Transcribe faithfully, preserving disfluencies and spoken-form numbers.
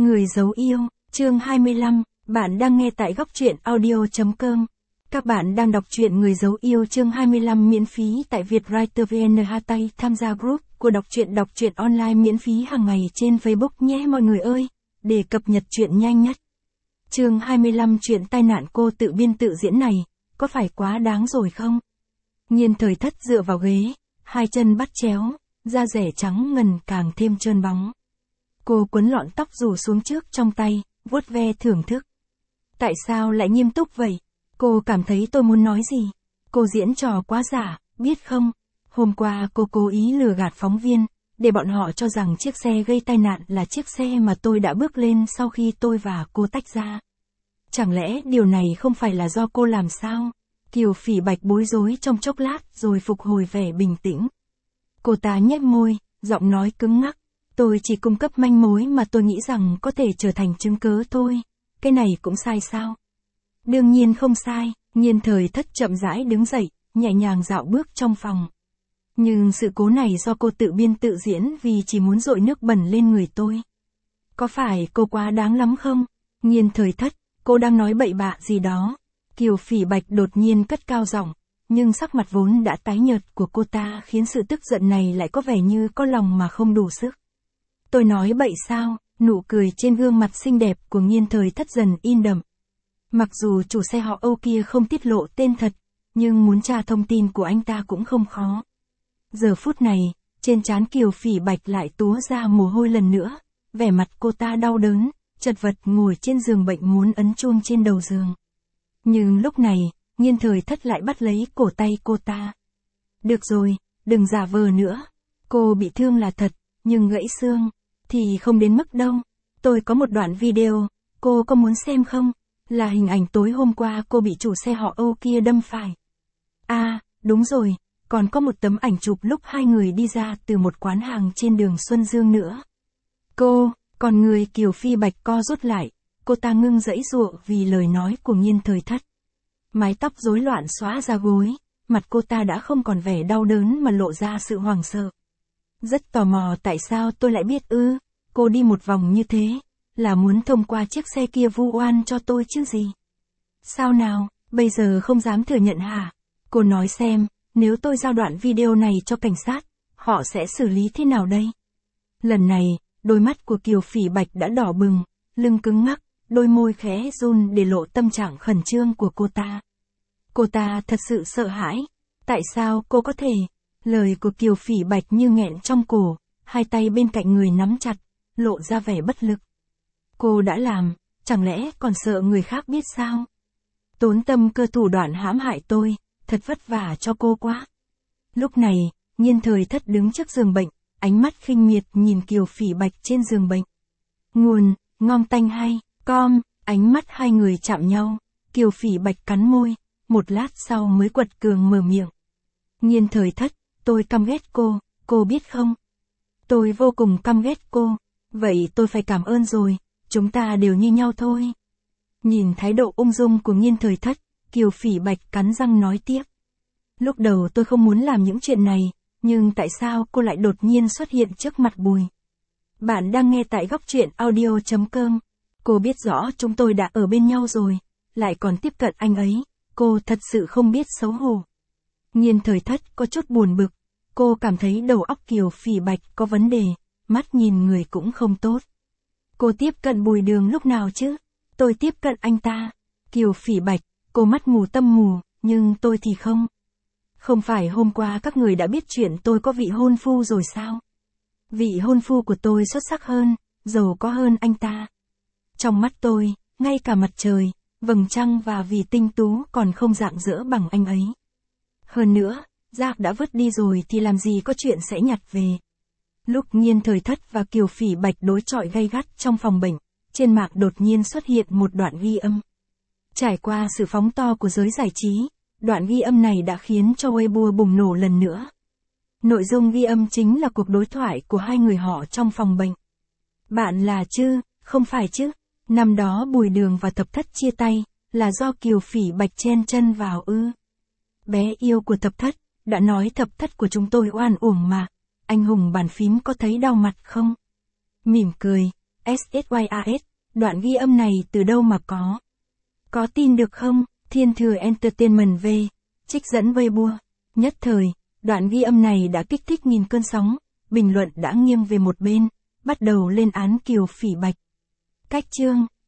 Người giấu yêu, chương hai mươi lăm, bạn đang nghe tại góc truyện audio chấm com. Các bạn đang đọc truyện Người giấu yêu chương hai mươi lăm miễn phí tại Vietwriter vê en hát tay tham gia group của đọc truyện đọc truyện online miễn phí hàng ngày trên Facebook nhé mọi người ơi, để cập nhật truyện nhanh nhất. Chương hai mươi lăm chuyện tai nạn cô tự biên tự diễn này, có phải quá đáng rồi không? Nhiên Thời Thất dựa vào ghế, hai chân bắt chéo, da rẻ trắng ngần càng thêm trơn bóng. Cô quấn lọn tóc rủ xuống trước trong tay, vuốt ve thưởng thức. Tại sao lại nghiêm túc vậy? Cô cảm thấy tôi muốn nói gì? Cô diễn trò quá giả, biết không? Hôm qua cô cố ý lừa gạt phóng viên, để bọn họ cho rằng chiếc xe gây tai nạn là chiếc xe mà tôi đã bước lên sau khi tôi và cô tách ra. Chẳng lẽ điều này không phải là do cô làm sao? Kiều Phỉ Bạch bối rối trong chốc lát rồi phục hồi vẻ bình tĩnh. Cô ta nhếch môi, giọng nói cứng ngắc. Tôi chỉ cung cấp manh mối mà tôi nghĩ rằng có thể trở thành chứng cứ thôi. Cái này cũng sai sao? Đương nhiên không sai. Nhiên Thời Thất chậm rãi đứng dậy, nhẹ nhàng dạo bước trong phòng. Nhưng sự cố này do cô tự biên tự diễn vì chỉ muốn dội nước bẩn lên người tôi. Có phải cô quá đáng lắm không? Nhiên Thời Thất, cô đang nói bậy bạ gì đó. Kiều Phỉ Bạch đột nhiên cất cao giọng, nhưng sắc mặt vốn đã tái nhợt của cô ta khiến sự tức giận này lại có vẻ như có lòng mà không đủ sức. Tôi nói bậy sao? Nụ cười trên gương mặt xinh đẹp của Nhiên Thời Thất dần in đậm. Mặc dù chủ xe họ Âu kia không tiết lộ tên thật, nhưng muốn tra thông tin của anh ta cũng không khó. Giờ phút này, trên trán Kiều Phỉ Bạch lại túa ra mồ hôi lần nữa, vẻ mặt cô ta đau đớn, chật vật ngồi trên giường bệnh muốn ấn chuông trên đầu giường. Nhưng lúc này, Nhiên Thời Thất lại bắt lấy cổ tay cô ta. Được rồi, đừng giả vờ nữa. Cô bị thương là thật, nhưng gãy xương thì không đến mức đâu. Tôi có một đoạn video, cô có muốn xem không? Là hình ảnh tối hôm qua cô bị chủ xe họ Âu kia đâm phải. À, đúng rồi, còn có một tấm ảnh chụp lúc hai người đi ra từ một quán hàng trên đường Xuân Dương nữa. Cô, còn người Kiều Phỉ Bạch co rút lại, cô ta ngưng giãy giụa vì lời nói của Nhiên Thời Thất. Mái tóc rối loạn xõa ra gối, mặt cô ta đã không còn vẻ đau đớn mà lộ ra sự hoảng sợ. Rất tò mò tại sao tôi lại biết ư, cô đi một vòng như thế, là muốn thông qua chiếc xe kia vu oan cho tôi chứ gì. Sao nào, bây giờ không dám thừa nhận hả? Cô nói xem, nếu tôi giao đoạn video này cho cảnh sát, họ sẽ xử lý thế nào đây? Lần này, đôi mắt của Kiều Phỉ Bạch đã đỏ bừng, lưng cứng ngắc, đôi môi khẽ run để lộ tâm trạng khẩn trương của cô ta. Cô ta thật sự sợ hãi. Tại sao cô có thể? Lời của Kiều Phỉ Bạch như nghẹn trong cổ, hai tay bên cạnh người nắm chặt, lộ ra vẻ bất lực. Cô đã làm, chẳng lẽ còn sợ người khác biết sao? Tốn tâm cơ thủ đoạn hãm hại tôi, thật vất vả cho cô quá. Lúc này, Nhiên Thời Thất đứng trước giường bệnh, ánh mắt khinh miệt nhìn Kiều Phỉ Bạch trên giường bệnh. Nguồn, ngon tanh hay, com, ánh mắt hai người chạm nhau, Kiều Phỉ Bạch cắn môi, một lát sau mới quật cường mở miệng. Nhiên Thời Thất, tôi căm ghét cô, cô biết không? Tôi vô cùng căm ghét cô, vậy tôi phải cảm ơn rồi, chúng ta đều như nhau thôi. Nhìn thái độ ung dung của Nhiên Thời Thất, Kiều Phỉ Bạch cắn răng nói tiếp. Lúc đầu tôi không muốn làm những chuyện này, nhưng tại sao cô lại đột nhiên xuất hiện trước mặt Bùi? Bạn đang nghe tại góc truyện audio chấm com. Cô biết rõ chúng tôi đã ở bên nhau rồi, lại còn tiếp cận anh ấy, cô thật sự không biết xấu hổ. Nhiên Thời Thất có chút buồn bực, cô cảm thấy đầu óc Kiều Phỉ Bạch có vấn đề, mắt nhìn người cũng không tốt. Cô tiếp cận Bùi Đường lúc nào chứ? Tôi tiếp cận anh ta. Kiều Phỉ Bạch, cô mắt mù tâm mù, nhưng tôi thì không. Không phải hôm qua các người đã biết chuyện tôi có vị hôn phu rồi sao? Vị hôn phu của tôi xuất sắc hơn, giàu có hơn anh ta. Trong mắt tôi, ngay cả mặt trời, vầng trăng và vì tinh tú còn không rạng rỡ bằng anh ấy. Hơn nữa, rác đã vứt đi rồi thì làm gì có chuyện sẽ nhặt về. Lúc Nhiên Thời Thất và Kiều Phỉ Bạch đối chọi gay gắt trong phòng bệnh, trên mạng đột nhiên xuất hiện một đoạn ghi âm. Trải qua sự phóng to của giới giải trí, đoạn ghi âm này đã khiến cho Weibo bùng nổ lần nữa. Nội dung ghi âm chính là cuộc đối thoại của hai người họ trong phòng bệnh. Bạn là chứ, không phải chứ, năm đó Bùi Đường và Thập Thất chia tay, là do Kiều Phỉ Bạch chen chân vào ư. Bé yêu của Thập Thất, đã nói Thập Thất của chúng tôi oan uổng mà, anh hùng bàn phím có thấy đau mặt không? Mỉm cười, sys, đoạn ghi âm này từ đâu mà có? Có tin được không? Thiên Thừa Entertainment V, trích dẫn Weibo. Nhất thời, đoạn ghi âm này đã kích thích nghìn cơn sóng, bình luận đã nghiêng về một bên, bắt đầu lên án Kiều Phỉ Bạch. Cách chương